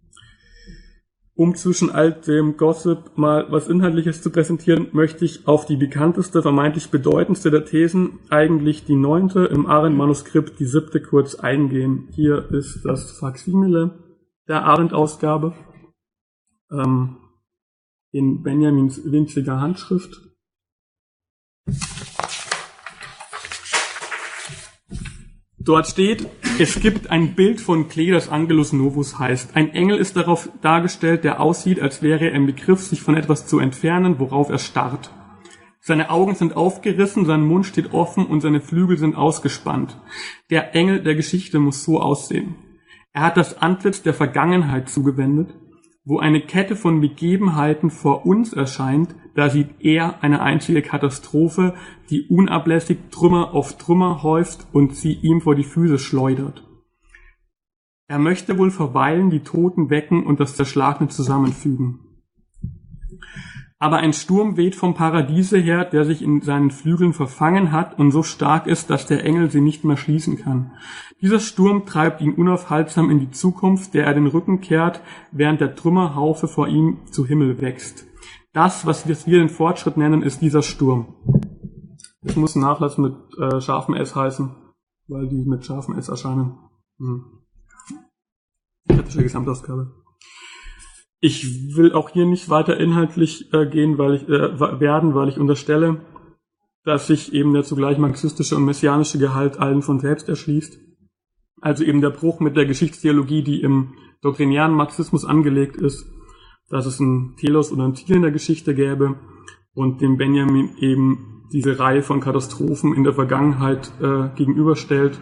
Um zwischen all dem Gossip mal was Inhaltliches zu präsentieren, möchte ich auf die bekannteste, vermeintlich bedeutendste der Thesen, eigentlich die neunte, im Arendt-Manuskript die siebte kurz eingehen. Hier ist das Faksimile der Arendt-Ausgabe ähm, in Benjamins winziger Handschrift. Dort steht, es gibt ein Bild von Klee, das Angelus Novus heißt. Ein Engel ist darauf dargestellt, der aussieht, als wäre er im Begriff, sich von etwas zu entfernen, worauf er starrt. Seine Augen sind aufgerissen, sein Mund steht offen und seine Flügel sind ausgespannt. Der Engel der Geschichte muss so aussehen. Er hat das Antlitz der Vergangenheit zugewendet. Wo eine Kette von Begebenheiten vor uns erscheint, da sieht er eine einzige Katastrophe, die unablässig Trümmer auf Trümmer häuft und sie ihm vor die Füße schleudert. Er möchte wohl verweilen, die Toten wecken und das Zerschlagene zusammenfügen. Aber ein Sturm weht vom Paradiese her, der sich in seinen Flügeln verfangen hat und so stark ist, dass der Engel sie nicht mehr schließen kann. Dieser Sturm treibt ihn unaufhaltsam in die Zukunft, der er den Rücken kehrt, während der Trümmerhaufe vor ihm zu Himmel wächst. Das, was wir den Fortschritt nennen, ist dieser Sturm. Es muss ein Nachlass mit äh, scharfem S heißen, weil die mit scharfem S erscheinen. Hm. Kritische Gesamtausgabe. Ich will auch hier nicht weiter inhaltlich äh, gehen, weil ich äh, werden, weil ich unterstelle, dass sich eben der zugleich marxistische und messianische Gehalt allen von selbst erschließt. Also eben der Bruch mit der Geschichtstheologie, die im doktrinären Marxismus angelegt ist, dass es einen Telos oder einen Thiel in der Geschichte gäbe und dem Benjamin eben diese Reihe von Katastrophen in der Vergangenheit äh, gegenüberstellt,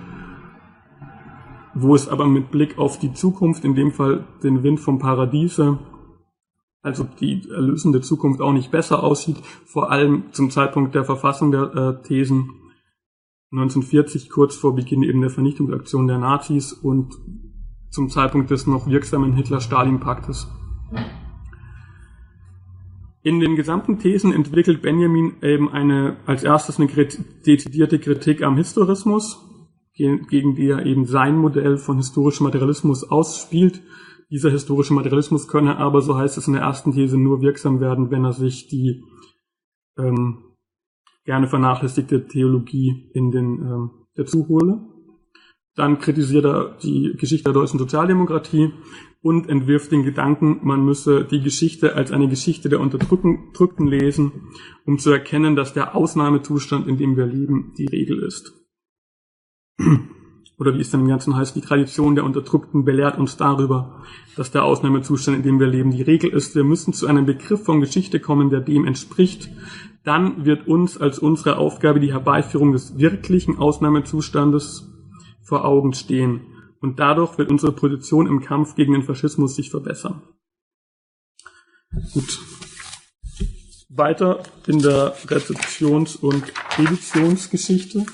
wo es aber mit Blick auf die Zukunft, in dem Fall den Wind vom Paradiese, also die erlösende Zukunft auch nicht besser aussieht, vor allem zum Zeitpunkt der Verfassung der äh, Thesen neunzehnhundertvierzig, kurz vor Beginn eben der Vernichtungsaktion der Nazis und zum Zeitpunkt des noch wirksamen Hitler-Stalin-Paktes. In den gesamten Thesen entwickelt Benjamin eben eine, als erstes eine dezidierte Kritik am Historismus, gegen die er eben sein Modell von historischem Materialismus ausspielt. Dieser historische Materialismus könne aber, so heißt es in der ersten These, nur wirksam werden, wenn er sich die ähm, gerne vernachlässigte Theologie in den ähm, dazu hole. Dann kritisiert er die Geschichte der deutschen Sozialdemokratie und entwirft den Gedanken, man müsse die Geschichte als eine Geschichte der Unterdrückten lesen, um zu erkennen, dass der Ausnahmezustand, in dem wir leben, die Regel ist. Oder wie es dann im Ganzen heißt, die Tradition der Unterdrückten belehrt uns darüber, dass der Ausnahmezustand, in dem wir leben, die Regel ist. Wir müssen zu einem Begriff von Geschichte kommen, der dem entspricht. Dann wird uns als unsere Aufgabe die Herbeiführung des wirklichen Ausnahmezustandes vor Augen stehen. Und dadurch wird unsere Position im Kampf gegen den Faschismus sich verbessern. Gut. Weiter in der Rezeptions- und Editionsgeschichte.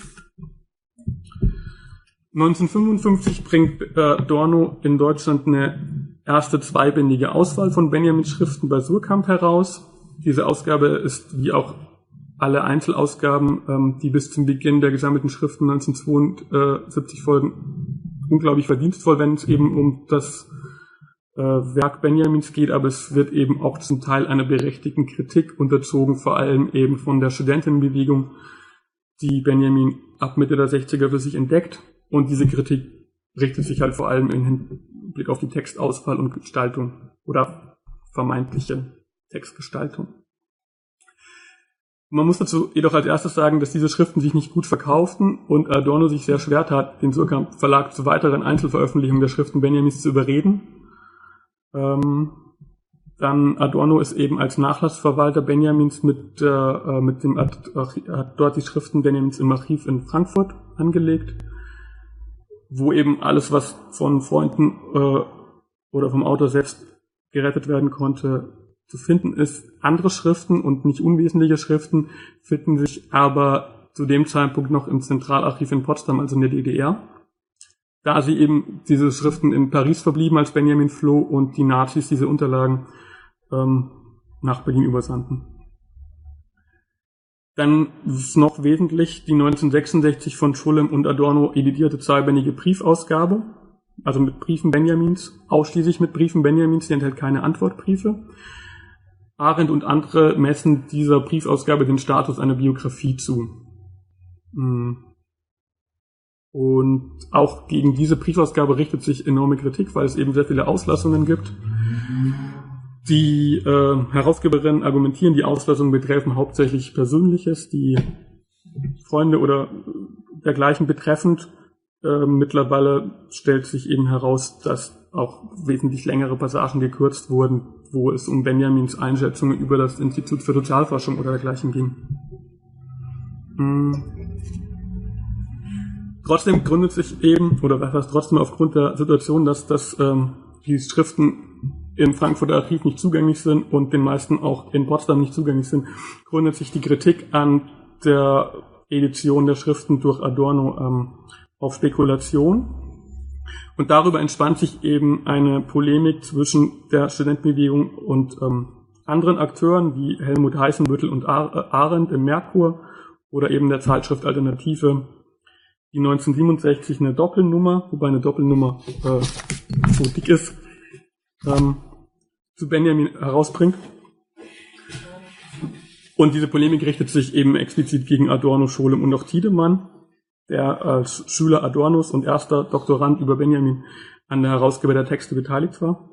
neunzehnhundertfünfundfünfzig bringt äh, Adorno in Deutschland eine erste zweibändige Auswahl von Benjamins Schriften bei Suhrkamp heraus. Diese Ausgabe ist, wie auch alle Einzelausgaben, ähm, die bis zum Beginn der gesammelten Schriften neunzehnhundertzweiundsiebzig folgen, unglaublich verdienstvoll, wenn es eben um das äh, Werk Benjamins geht, aber es wird eben auch zum Teil einer berechtigten Kritik unterzogen, vor allem eben von der Studentinnenbewegung, die Benjamin ab Mitte der sechziger für sich entdeckt. Und diese Kritik richtet sich halt vor allem im Hinblick auf die Textauswahl und Gestaltung oder vermeintliche Textgestaltung. Man muss dazu jedoch als erstes sagen, dass diese Schriften sich nicht gut verkauften und Adorno sich sehr schwer tat, den Suhrkamp Verlag zu weiteren Einzelveröffentlichungen der Schriften Benjamins zu überreden. Ähm, dann Adorno ist eben als Nachlassverwalter Benjamins mit, äh, mit dem, hat, hat dort die Schriften Benjamins im Archiv in Frankfurt angelegt, wo eben alles, was von Freunden äh, oder vom Autor selbst gerettet werden konnte, zu finden ist. Andere Schriften und nicht unwesentliche Schriften finden sich aber zu dem Zeitpunkt noch im Zentralarchiv in Potsdam, also in der D D R, da sie eben diese Schriften in Paris verblieben, als Benjamin floh und die Nazis diese Unterlagen ähm, nach Berlin übersandten. Dann ist noch wesentlich die neunzehnhundertsechsundsechzig von Schullem und Adorno editierte zweibändige Briefausgabe, also mit Briefen Benjamins, ausschließlich mit Briefen Benjamins, die enthält keine Antwortbriefe. Arendt und andere messen dieser Briefausgabe den Status einer Biografie zu. Und auch gegen diese Briefausgabe richtet sich enorme Kritik, weil es eben sehr viele Auslassungen gibt. Die äh, Herausgeberinnen argumentieren, die Auslassungen betreffen hauptsächlich Persönliches, die Freunde oder dergleichen betreffend. Äh, mittlerweile stellt sich eben heraus, dass auch wesentlich längere Passagen gekürzt wurden, wo es um Benjamins Einschätzungen über das Institut für Sozialforschung oder dergleichen ging. Hm. Trotzdem gründet sich eben, oder was heißt trotzdem aufgrund der Situation, dass, dass ähm, die Schriften im Frankfurter Archiv nicht zugänglich sind und den meisten auch in Potsdam nicht zugänglich sind, gründet sich die Kritik an der Edition der Schriften durch Adorno ähm, auf Spekulation. Und darüber entspannt sich eben eine Polemik zwischen der Studentenbewegung und ähm, anderen Akteuren wie Helmut Heißenbüttel und Arendt im Merkur oder eben der Zeitschrift Alternative, die neunzehnhundertsiebenundsechzig eine Doppelnummer, wobei eine Doppelnummer äh, so dick ist, ähm, zu Benjamin herausbringt. Und diese Polemik richtet sich eben explizit gegen Adorno, Scholem und auch Tiedemann, der als Schüler Adornos und erster Doktorand über Benjamin an der Herausgabe der Texte beteiligt war.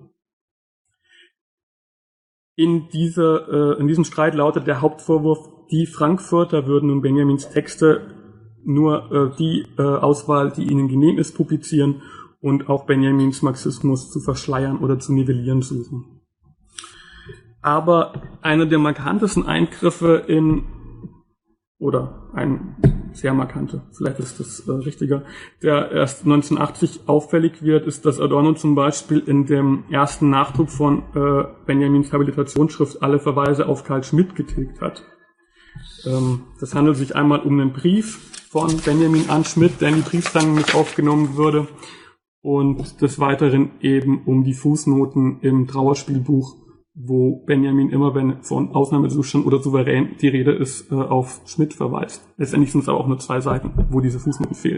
In, diese, äh, in diesem Streit lautet der Hauptvorwurf, die Frankfurter würden nun Benjamins Texte nur äh, die äh, Auswahl, die ihnen genehm ist, publizieren und auch Benjamins Marxismus zu verschleiern oder zu nivellieren suchen. Aber einer der markantesten Eingriffe in, oder ein sehr markante, vielleicht ist das äh, richtiger, der erst neunzehnhundertachtzig auffällig wird, ist, dass Adorno zum Beispiel in dem ersten Nachdruck von äh, Benjamins Habilitationsschrift alle Verweise auf Karl Schmidt getilgt hat. Ähm, das handelt sich einmal um einen Brief von Benjamin an Schmidt, der in die Briefsammlung mit aufgenommen würde, und des Weiteren eben um die Fußnoten im Trauerspielbuch, wo Benjamin immer, wenn von Ausnahmezustand oder souverän die Rede ist, auf Schmidt verweist. Letztendlich sind es aber auch nur zwei Seiten, wo diese Fußnoten fehlen.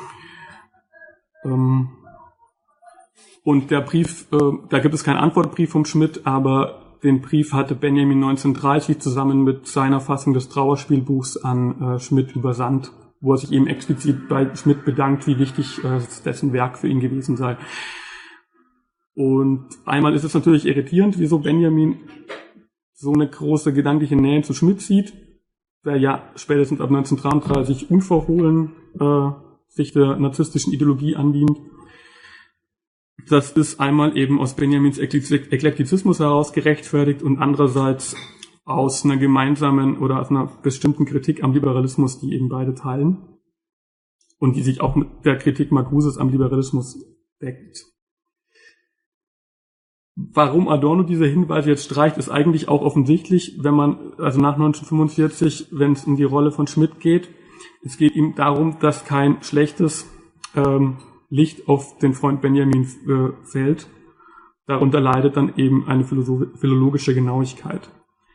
Und der Brief, da gibt es keinen Antwortbrief vom Schmidt, aber den Brief hatte Benjamin neunzehnhundertdreißig zusammen mit seiner Fassung des Trauerspielbuchs an Schmidt übersandt, wo er sich eben explizit bei Schmidt bedankt, wie wichtig dessen Werk für ihn gewesen sei. Und einmal ist es natürlich irritierend, wieso Benjamin so eine große gedankliche Nähe zu Schmidt sieht, der ja spätestens ab neunzehnhundertdreiunddreißig unverhohlen äh, sich der narzisstischen Ideologie andient. Das ist einmal eben aus Benjamins Eklektizismus heraus gerechtfertigt und andererseits aus einer gemeinsamen oder aus einer bestimmten Kritik am Liberalismus, die eben beide teilen und die sich auch mit der Kritik Marcuses am Liberalismus deckt. Warum Adorno diese Hinweise jetzt streicht, ist eigentlich auch offensichtlich, wenn man, also nach neunzehnhundertfünfundvierzig, wenn es um die Rolle von Schmidt geht. Es geht ihm darum, dass kein schlechtes ähm, Licht auf den Freund Benjamin äh, fällt. Darunter leidet dann eben eine philologische Genauigkeit.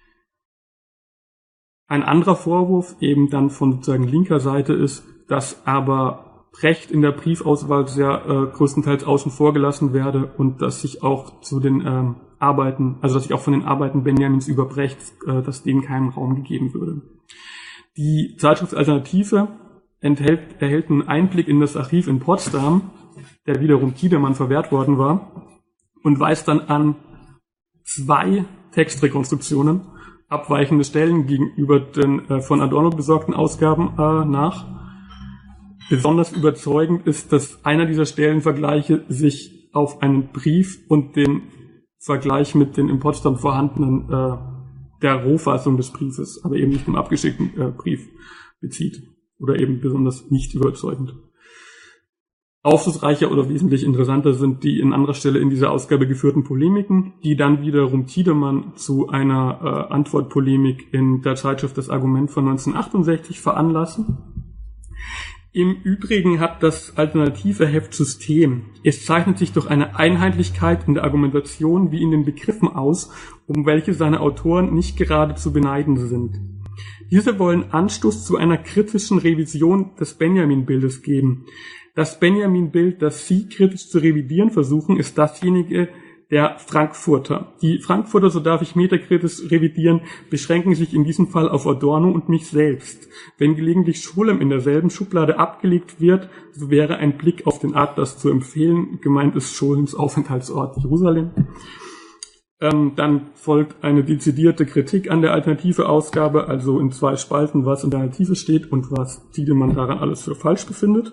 Ein anderer Vorwurf eben dann von sozusagen linker Seite ist, dass aber Brecht in der Briefauswahl sehr äh, größtenteils außen vor gelassen werde und dass sich auch zu den ähm, Arbeiten, also dass sich auch von den Arbeiten Benjamins über Brecht, äh, dass denen keinen Raum gegeben würde. Die Zeitschrift Alternative enthält, erhält einen Einblick in das Archiv in Potsdam, der wiederum Tiedemann verwehrt worden war, und weist dann an zwei Textrekonstruktionen abweichende Stellen gegenüber den äh, von Adorno besorgten Ausgaben äh, nach. Besonders überzeugend ist, dass einer dieser Stellenvergleiche sich auf einen Brief und den Vergleich mit den in Potsdam vorhandenen äh, der Rohfassung des Briefes, aber eben nicht im abgeschickten äh, Brief bezieht oder eben besonders nicht überzeugend. Aufschlussreicher oder wesentlich interessanter sind die in anderer Stelle in dieser Ausgabe geführten Polemiken, die dann wiederum Tiedemann zu einer äh, Antwortpolemik in der Zeitschrift Das Argument von neunzehnhundertachtundsechzig veranlassen. Im Übrigen hat das alternative Heft System. Es zeichnet sich durch eine Einheitlichkeit in der Argumentation wie in den Begriffen aus, um welche seine Autoren nicht gerade zu beneiden sind. Diese wollen Anstoß zu einer kritischen Revision des Benjamin-Bildes geben. Das Benjamin-Bild, das Sie kritisch zu revidieren versuchen, ist dasjenige der Frankfurter. Die Frankfurter, so darf ich metakritisch revidieren, beschränken sich in diesem Fall auf Adorno und mich selbst. Wenn gelegentlich Scholem in derselben Schublade abgelegt wird, so wäre ein Blick auf den Atlas zu empfehlen. Gemeint ist Scholems Aufenthaltsort Jerusalem. Ähm, dann folgt eine dezidierte Kritik an der alternative Ausgabe, also in zwei Spalten, was in der Alternative steht und was Tiedemann daran alles für falsch befindet.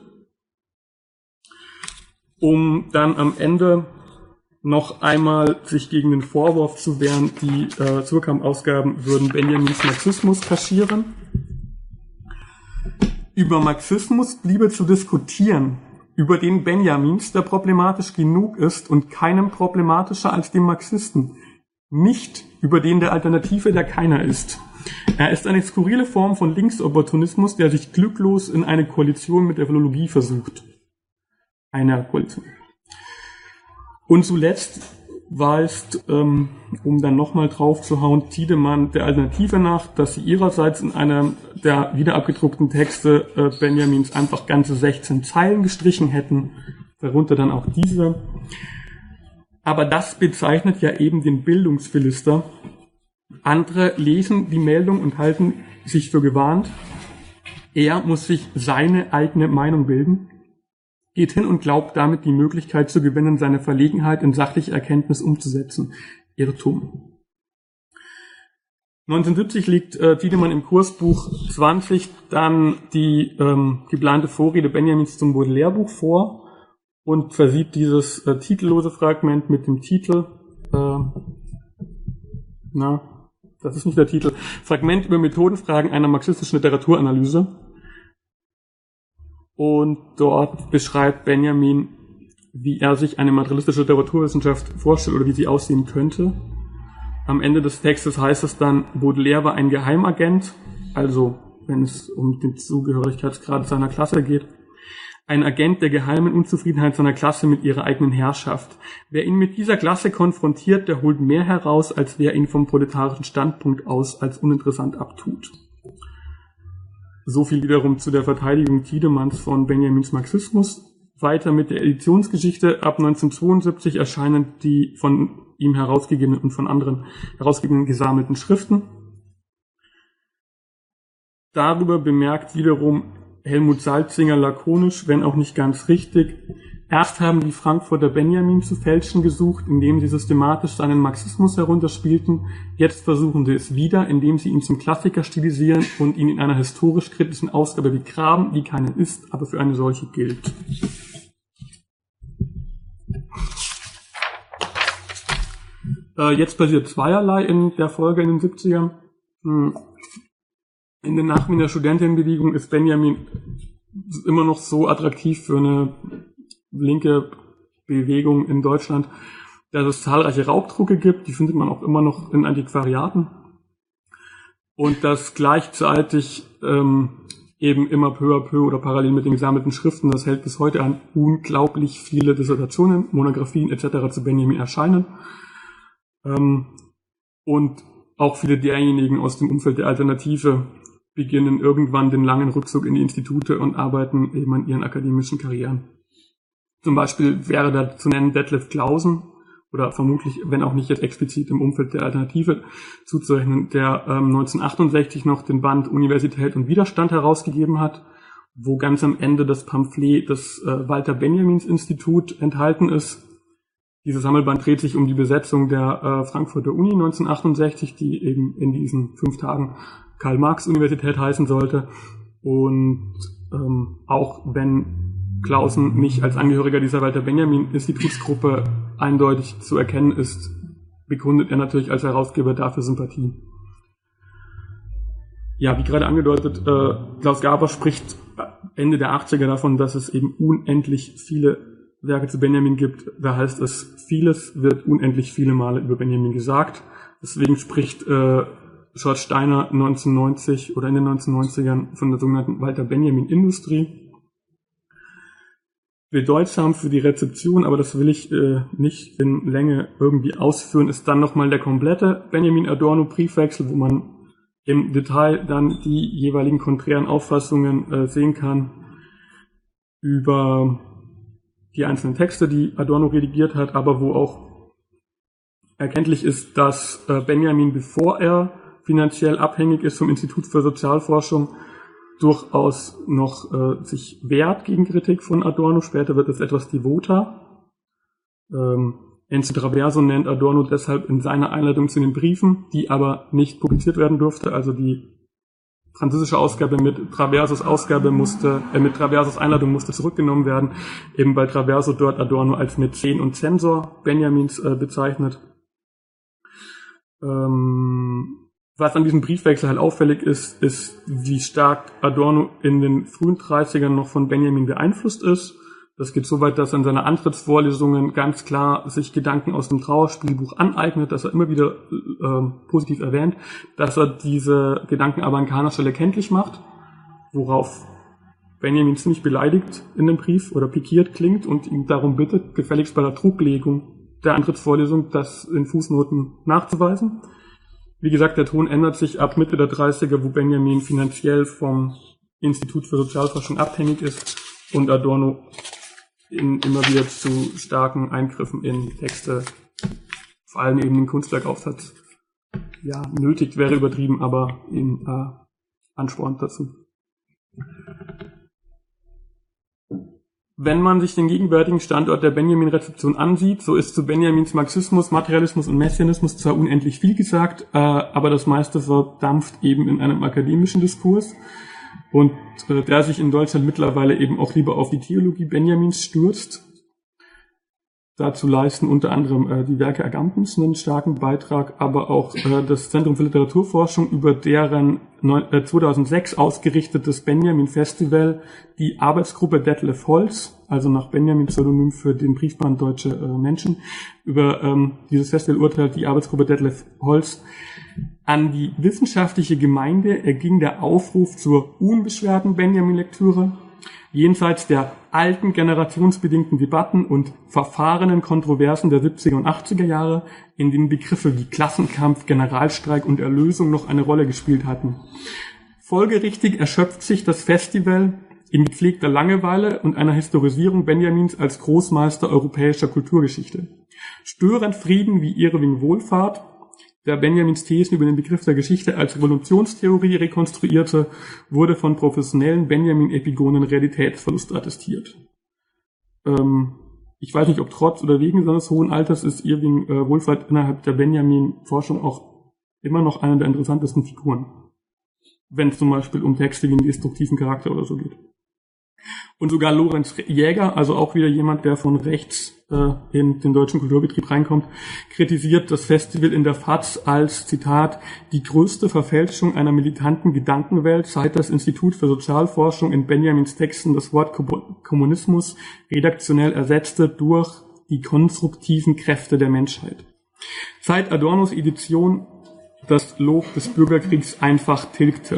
Um dann am Ende noch einmal sich gegen den Vorwurf zu wehren, die äh, Surkamp-Ausgaben würden Benjamins Marxismus kaschieren. Über Marxismus bliebe zu diskutieren, über den Benjamins, der problematisch genug ist und keinem problematischer als dem Marxisten, nicht über den der Alternative, der keiner ist. Er ist eine skurrile Form von Linksopportunismus, der sich glücklos in eine Koalition mit der Philologie versucht. Einer Koalition. Und zuletzt weist, ähm, um dann nochmal drauf zu hauen, Tiedemann der Alternative nach, dass sie ihrerseits in einem der wieder abgedruckten Texte äh, Benjamins einfach ganze sechzehn Zeilen gestrichen hätten, darunter dann auch diese. Aber das bezeichnet ja eben den Bildungsphilister. Andere lesen die Meldung und halten sich für gewarnt. Er muss sich seine eigene Meinung bilden, geht hin und glaubt damit die Möglichkeit zu gewinnen, seine Verlegenheit in sachliche Erkenntnis umzusetzen. Irrtum. neunzehnhundertsiebzig liegt äh, Tiedemann im Kursbuch zwanzig dann die ähm, geplante Vorrede Benjamins zum Baudelaire-Buch vor und versieht dieses äh, titellose Fragment mit dem Titel, äh, na, das ist nicht der Titel, Fragment über Methodenfragen einer marxistischen Literaturanalyse. Und dort beschreibt Benjamin, wie er sich eine materialistische Literaturwissenschaft vorstellt oder wie sie aussehen könnte. Am Ende des Textes heißt es dann, Baudelaire war ein Geheimagent, also wenn es um den Zugehörigkeitsgrad seiner Klasse geht, ein Agent der geheimen Unzufriedenheit seiner Klasse mit ihrer eigenen Herrschaft. Wer ihn mit dieser Klasse konfrontiert, der holt mehr heraus, als wer ihn vom proletarischen Standpunkt aus als uninteressant abtut. So viel wiederum zu der Verteidigung Tiedemanns von Benjamins Marxismus. Weiter mit der Editionsgeschichte. Ab neunzehnhundertzweiundsiebzig erscheinen die von ihm herausgegebenen und von anderen herausgegebenen gesammelten Schriften. Darüber bemerkt wiederum Helmut Salzinger lakonisch, wenn auch nicht ganz richtig: Erst haben die Frankfurter Benjamin zu fälschen gesucht, indem sie systematisch seinen Marxismus herunterspielten. Jetzt versuchen sie es wieder, indem sie ihn zum Klassiker stilisieren und ihn in einer historisch-kritischen Ausgabe begraben, die keine ist, aber für eine solche gilt. Äh, jetzt passiert zweierlei in der Folge in den siebzigern. Hm. In der Nachwiener Studentinnenbewegung ist Benjamin immer noch so attraktiv für eine linke Bewegung in Deutschland, dass es zahlreiche Raubdrucke gibt, die findet man auch immer noch in Antiquariaten, und dass gleichzeitig ähm, eben immer peu à peu oder parallel mit den gesammelten Schriften, das hält bis heute an, unglaublich viele Dissertationen, Monographien et cetera zu Benjamin erscheinen, ähm, und auch viele derjenigen aus dem Umfeld der Alternative beginnen irgendwann den langen Rückzug in die Institute und arbeiten eben an ihren akademischen Karrieren. Zum Beispiel wäre da zu nennen Detlef Clausen, oder vermutlich, wenn auch nicht jetzt explizit im Umfeld der Alternative zuzurechnen, der ähm, neunzehnhundertachtundsechzig noch den Band Universität und Widerstand herausgegeben hat, wo ganz am Ende das Pamphlet des äh, Walter Benjamins Institut enthalten ist. Dieses Sammelband dreht sich um die Besetzung der äh, Frankfurter Uni neunzehnhundertachtundsechzig, die eben in diesen fünf Tagen Karl-Marx-Universität heißen sollte. Und ähm, auch wenn Clausen nicht als Angehöriger dieser Walter Benjamin Institutsgruppe eindeutig zu erkennen ist, begründet er natürlich als Herausgeber dafür Sympathie. Ja, wie gerade angedeutet, äh, Klaus Gaber spricht Ende der achtziger davon, dass es eben unendlich viele Werke zu Benjamin gibt. Da heißt es, vieles wird unendlich viele Male über Benjamin gesagt. Deswegen spricht äh, George Steiner neunzehnhundertneunzig oder in den neunzehnhundertneunzigern von der sogenannten Walter-Benjamin-Industrie. Bedeutsam für die Rezeption, aber das will ich äh, nicht in Länge irgendwie ausführen, ist dann nochmal der komplette Benjamin Adorno-Briefwechsel, wo man im Detail dann die jeweiligen konträren Auffassungen äh, sehen kann über die einzelnen Texte, die Adorno redigiert hat, aber wo auch erkenntlich ist, dass äh, Benjamin, bevor er finanziell abhängig ist vom Institut für Sozialforschung, durchaus noch äh, sich wehrt gegen Kritik von Adorno. Später wird es etwas devoter. Ähm, Enzo Traverso nennt Adorno deshalb in seiner Einleitung zu den Briefen, die aber nicht publiziert werden durfte. Also die französische Ausgabe mit Traversos Ausgabe musste, äh, mit Traversos Einladung musste zurückgenommen werden, eben weil Traverso dort Adorno als Mäzen und Zensor Benjamins äh, bezeichnet. Ähm, was an diesem Briefwechsel halt auffällig ist, ist, wie stark Adorno in den frühen dreißigern noch von Benjamin beeinflusst ist. Das geht so weit, dass er in seiner Antrittsvorlesungen ganz klar sich Gedanken aus dem Trauerspielbuch aneignet, dass er immer wieder äh, positiv erwähnt, dass er diese Gedanken aber an keiner Stelle kenntlich macht, worauf Benjamin ziemlich beleidigt in dem Brief oder pikiert klingt und ihn darum bittet, gefälligst bei der Drucklegung der Antrittsvorlesung das in Fußnoten nachzuweisen. Wie gesagt, der Ton ändert sich ab Mitte der dreißiger, wo Benjamin finanziell vom Institut für Sozialforschung abhängig ist und Adorno in, immer wieder zu starken Eingriffen in Texte, vor allem eben den Kunstwerkaufsatz, ja, nötigt wäre übertrieben, aber ihn äh, anspornt dazu. Wenn man sich den gegenwärtigen Standort der Benjamin-Rezeption ansieht, so ist zu Benjamins Marxismus, Materialismus und Messianismus zwar unendlich viel gesagt, äh, aber das meiste verdampft eben in einem akademischen Diskurs. Und äh, der sich in Deutschland mittlerweile eben auch lieber auf die Theologie Benjamins stürzt. Dazu leisten unter anderem äh, die Werke Agampens einen starken Beitrag, aber auch äh, das Zentrum für Literaturforschung, über deren neun, äh, zweitausendsechs ausgerichtetes Benjamin-Festival die Arbeitsgruppe Detlef Holz, also nach Benjamin Pseudonym für den Briefband Deutsche äh, Menschen, über ähm, dieses Festival urteilt die Arbeitsgruppe Detlef Holz. An die wissenschaftliche Gemeinde erging der Aufruf zur unbeschwerten Benjamin-Lektüre, jenseits der alten generationsbedingten Debatten und verfahrenen Kontroversen der siebziger und achtziger Jahre, in denen Begriffe wie Klassenkampf, Generalstreik und Erlösung noch eine Rolle gespielt hatten. Folgerichtig erschöpft sich das Festival in gepflegter Langeweile und einer Historisierung Benjamins als Großmeister europäischer Kulturgeschichte. Störend Frieden wie Irving Wohlfahrt, der Benjamins Thesen über den Begriff der Geschichte als Evolutionstheorie rekonstruierte, wurde von professionellen Benjamin-Epigonen Realitätsverlust attestiert. Ähm, ich weiß nicht, ob trotz oder wegen seines hohen Alters ist Irving äh, Wohlfahrt innerhalb der Benjamin-Forschung auch immer noch eine der interessantesten Figuren, wenn es zum Beispiel um Texte wie einen destruktiven Charakter oder so geht. Und sogar Lorenz Jäger, also auch wieder jemand, der von rechts äh, in den deutschen Kulturbetrieb reinkommt, kritisiert das Festival in der F A Z als, Zitat, die größte Verfälschung einer militanten Gedankenwelt, seit das Institut für Sozialforschung in Benjamins Texten das Wort Kommunismus redaktionell ersetzte durch die konstruktiven Kräfte der Menschheit. Seit Adornos Edition das Lob des Bürgerkriegs einfach tilgte.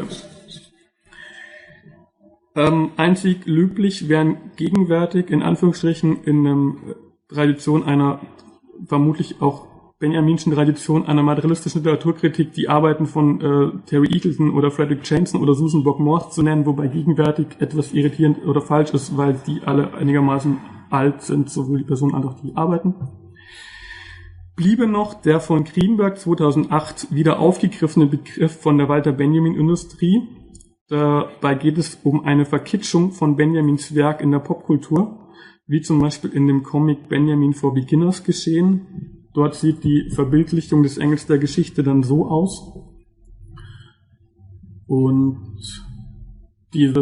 Ähm, einzig löblich wären gegenwärtig, in Anführungsstrichen, in einer Tradition einer, vermutlich auch benjaminschen Tradition einer materialistischen Literaturkritik, die Arbeiten von äh, Terry Eagleton oder Frederick Jameson oder Susan Bock-Morse zu nennen, wobei gegenwärtig etwas irritierend oder falsch ist, weil die alle einigermaßen alt sind, sowohl die Personen als auch die Arbeiten. Bliebe noch der von Greenberg zweitausendacht wieder aufgegriffene Begriff von der Walter-Benjamin-Industrie. Dabei geht es um eine Verkitschung von Benjamins Werk in der Popkultur, wie zum Beispiel in dem Comic Benjamin for Beginners geschehen. Dort sieht die Verbildlichung des Engels der Geschichte dann so aus. Und diese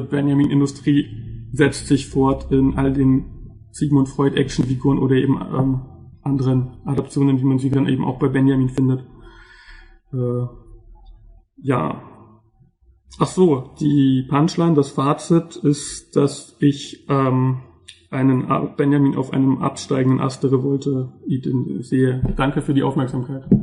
Benjamin-Industrie setzt sich fort in all den Sigmund Freud-Actionfiguren oder eben ähm, anderen Adaptionen, wie man sie dann eben auch bei Benjamin findet. Äh, ja. Ach so, die Punchline, das Fazit ist, dass ich ähm, einen Benjamin auf einem absteigenden Ast der Revolte sehe. Danke für die Aufmerksamkeit.